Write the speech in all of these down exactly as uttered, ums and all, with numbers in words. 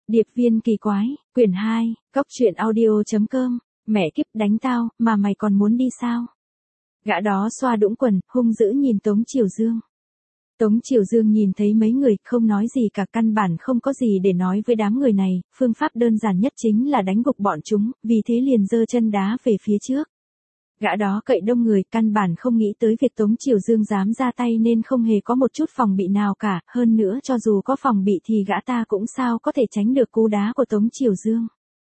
Điệp viên kỳ quái, quyển hai, cóc truyện audio.com, mẹ kiếp đánh tao, mà mày còn muốn đi sao? Gã đó xoa đũng quần, hung dữ nhìn Tống Triều Dương. Tống Triều Dương nhìn thấy mấy người, không nói gì cả, căn bản không có gì để nói với đám người này, phương pháp đơn giản nhất chính là đánh gục bọn chúng, vì thế liền giơ chân đá về phía trước. Gã đó cậy đông người, căn bản không nghĩ tới việc Tống Triều Dương dám ra tay nên không hề có một chút phòng bị nào cả, hơn nữa cho dù có phòng bị thì gã ta cũng sao có thể tránh được cú đá của Tống Triều Dương.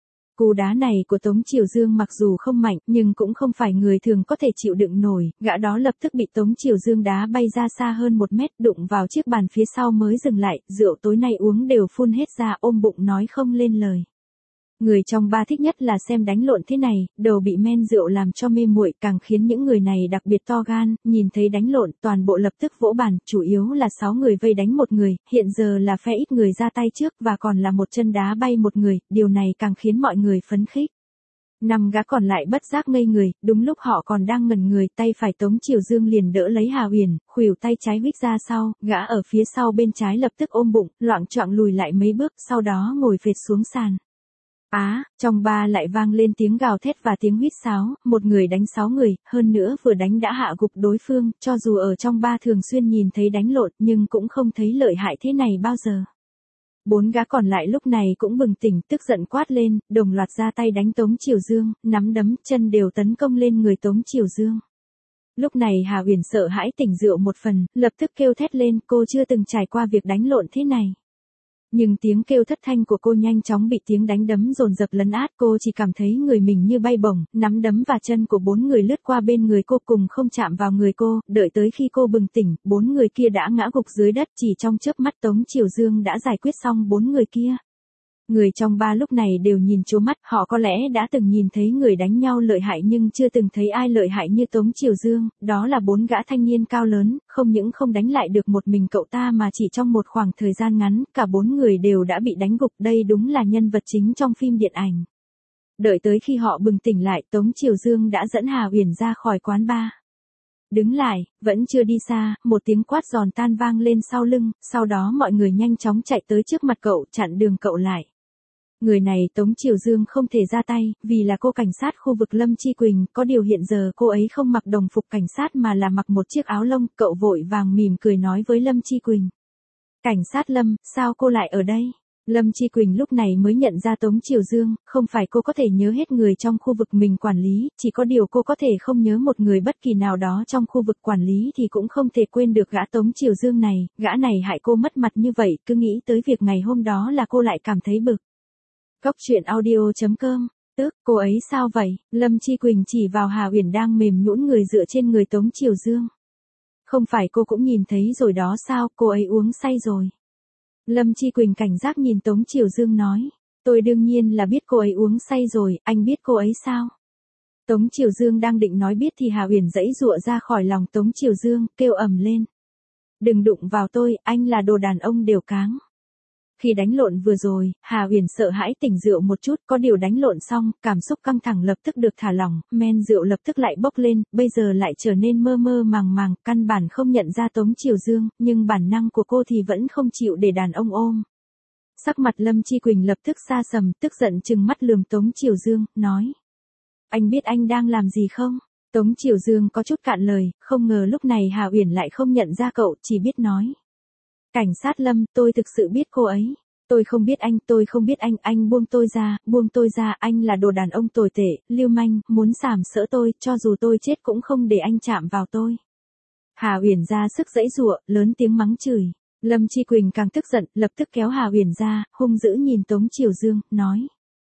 Cú đá này của Tống Triều Dương mặc dù không mạnh, nhưng cũng không phải người thường có thể chịu đựng nổi, gã đó lập tức bị Tống Triều Dương đá bay ra xa hơn một mét, đụng vào chiếc bàn phía sau mới dừng lại, rượu tối nay uống đều phun hết ra, ôm bụng nói không lên lời. Người trong ba thích nhất là xem đánh lộn thế này, đầu bị men rượu làm cho mê muội, càng khiến những người này đặc biệt to gan, nhìn thấy đánh lộn, toàn bộ lập tức vỗ bàn, chủ yếu là sáu người vây đánh một người, hiện giờ là phe ít người ra tay trước và còn là một chân đá bay một người, điều này càng khiến mọi người phấn khích. Năm gã còn lại bất giác ngây người, đúng lúc họ còn đang ngẩn người, tay phải Tống Triều Dương liền đỡ lấy Hà Uyển, khuỷu tay trái huých ra sau, gã ở phía sau bên trái lập tức ôm bụng, loạng choạng lùi lại mấy bước, sau đó ngồi phệt xuống sàn. Á, à, trong ba lại vang lên tiếng gào thét và tiếng huýt sáo, một người đánh sáu người, hơn nữa vừa đánh đã hạ gục đối phương, cho dù ở trong ba thường xuyên nhìn thấy đánh lộn nhưng cũng không thấy lợi hại thế này bao giờ. Bốn gã còn lại lúc này cũng bừng tỉnh, tức giận quát lên, đồng loạt ra tay đánh Tống Triều Dương, nắm đấm, chân đều tấn công lên người Tống Triều Dương. Lúc này Hà Uyển sợ hãi tỉnh rượu một phần, lập tức kêu thét lên, cô chưa từng trải qua việc đánh lộn thế này. Nhưng tiếng kêu thất thanh của cô nhanh chóng bị tiếng đánh đấm dồn dập lấn át, cô chỉ cảm thấy người mình như bay bổng, nắm đấm và chân của bốn người lướt qua bên người cô cùng không chạm vào người cô, đợi tới khi cô bừng tỉnh, bốn người kia đã ngã gục dưới đất, chỉ trong chớp mắt Tống Triều Dương đã giải quyết xong bốn người kia. Người trong ba lúc này đều nhìn trố mắt, họ có lẽ đã từng nhìn thấy người đánh nhau lợi hại nhưng chưa từng thấy ai lợi hại như Tống Triều Dương, đó là bốn gã thanh niên cao lớn, không những không đánh lại được một mình cậu ta mà chỉ trong một khoảng thời gian ngắn, cả bốn người đều đã bị đánh gục, đây đúng là nhân vật chính trong phim điện ảnh. Đợi tới khi họ bừng tỉnh lại, Tống Triều Dương đã dẫn Hà Uyển ra khỏi quán bar. Đứng lại, vẫn chưa đi xa, một tiếng quát giòn tan vang lên sau lưng, sau đó mọi người nhanh chóng chạy tới trước mặt cậu, chặn đường cậu lại. Người này Tống Triều Dương không thể ra tay, vì là cô cảnh sát khu vực Lâm Chi Quỳnh, có điều hiện giờ cô ấy không mặc đồng phục cảnh sát mà là mặc một chiếc áo lông, cậu vội vàng mỉm cười nói với Lâm Chi Quỳnh. Cảnh sát Lâm, sao cô lại ở đây? Lâm Chi Quỳnh lúc này mới nhận ra Tống Triều Dương, không phải cô có thể nhớ hết người trong khu vực mình quản lý, chỉ có điều cô có thể không nhớ một người bất kỳ nào đó trong khu vực quản lý thì cũng không thể quên được gã Tống Triều Dương này, gã này hại cô mất mặt như vậy, cứ nghĩ tới việc ngày hôm đó là cô lại cảm thấy bực. Cóc truyện audio.com, tức, cô ấy sao vậy? Lâm Chi Quỳnh chỉ vào Hà Uyển đang mềm nhũn người dựa trên người Tống Triều Dương. Không phải cô cũng nhìn thấy rồi đó sao, cô ấy uống say rồi. Lâm Chi Quỳnh cảnh giác nhìn Tống Triều Dương nói, tôi đương nhiên là biết cô ấy uống say rồi, anh biết cô ấy sao? Tống Triều Dương đang định nói biết thì Hà Uyển giãy giụa ra khỏi lòng Tống Triều Dương, kêu ầm lên. Đừng đụng vào tôi, anh là đồ đàn ông đều cáng. Khi đánh lộn vừa rồi, Hà Uyển sợ hãi tỉnh rượu một chút, có điều đánh lộn xong, cảm xúc căng thẳng lập tức được thả lỏng, men rượu lập tức lại bốc lên, bây giờ lại trở nên mơ mơ màng màng, căn bản không nhận ra Tống Triều Dương, nhưng bản năng của cô thì vẫn không chịu để đàn ông ôm. Sắc mặt Lâm Chi Quỳnh lập tức xa sầm, tức giận trừng mắt lườm Tống Triều Dương, nói. Anh biết anh đang làm gì không? Tống Triều Dương có chút cạn lời, không ngờ lúc này Hà Uyển lại không nhận ra cậu, chỉ biết nói. Cảnh sát Lâm, tôi thực sự biết cô ấy. Tôi không biết anh, tôi không biết anh, anh buông tôi ra, buông tôi ra, anh là đồ đàn ông tồi tệ, lưu manh, muốn sàm sỡ tôi, cho dù tôi chết cũng không để anh chạm vào tôi. Hà Uyển ra sức giãy giụa, lớn tiếng mắng chửi. Lâm Chi Quỳnh càng tức giận, lập tức kéo Hà Uyển ra, hung dữ nhìn Tống Triều Dương, nói.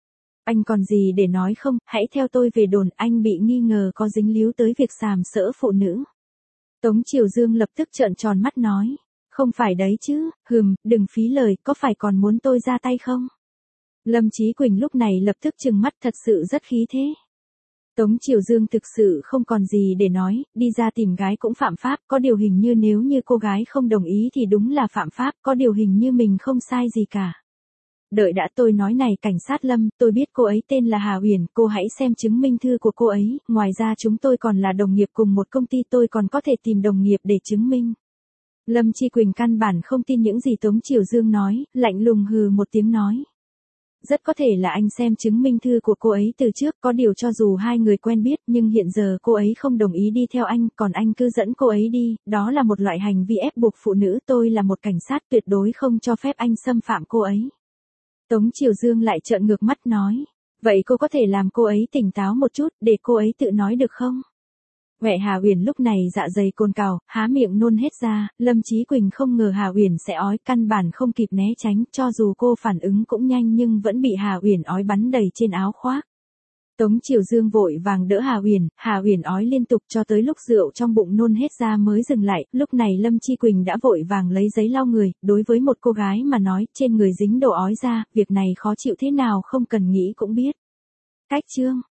Anh còn gì để nói không, hãy theo tôi về đồn, anh bị nghi ngờ có dính líu tới việc sàm sỡ phụ nữ. Tống Triều Dương lập tức trợn tròn mắt nói. Không phải đấy chứ, hừm, đừng phí lời, có phải còn muốn tôi ra tay không? Lâm Chí Quỳnh lúc này lập tức trừng mắt thật sự rất khí thế. Tống Triều Dương thực sự không còn gì để nói, đi ra tìm gái cũng phạm pháp, có điều hình như nếu như cô gái không đồng ý thì đúng là phạm pháp, có điều hình như mình không sai gì cả. Đợi đã, tôi nói này cảnh sát Lâm, tôi biết cô ấy tên là Hà Uyển, cô hãy xem chứng minh thư của cô ấy, ngoài ra chúng tôi còn là đồng nghiệp cùng một công ty, tôi còn có thể tìm đồng nghiệp để chứng minh. Lâm Chi Quỳnh căn bản không tin những gì Tống Triều Dương nói, lạnh lùng hừ một tiếng nói. Rất có thể là anh xem chứng minh thư của cô ấy từ trước, có điều cho dù hai người quen biết nhưng hiện giờ cô ấy không đồng ý đi theo anh, còn anh cứ dẫn cô ấy đi, đó là một loại hành vi ép buộc phụ nữ, tôi là một cảnh sát tuyệt đối không cho phép anh xâm phạm cô ấy. Tống Triều Dương lại trợn ngược mắt nói, vậy cô có thể làm cô ấy tỉnh táo một chút, để cô ấy tự nói được không? Mẹ Hà Uyển lúc này dạ dày cồn cào, há miệng nôn hết ra, Lâm Chí Quỳnh không ngờ Hà Uyển sẽ ói, căn bản không kịp né tránh, cho dù cô phản ứng cũng nhanh nhưng vẫn bị Hà Uyển ói bắn đầy trên áo khoác. Tống Triều Dương vội vàng đỡ Hà Uyển, Hà Uyển ói liên tục cho tới lúc rượu trong bụng nôn hết ra mới dừng lại, lúc này Lâm Chí Quỳnh đã vội vàng lấy giấy lau người, đối với một cô gái mà nói, trên người dính đồ ói ra, việc này khó chịu thế nào không cần nghĩ cũng biết. Cách chương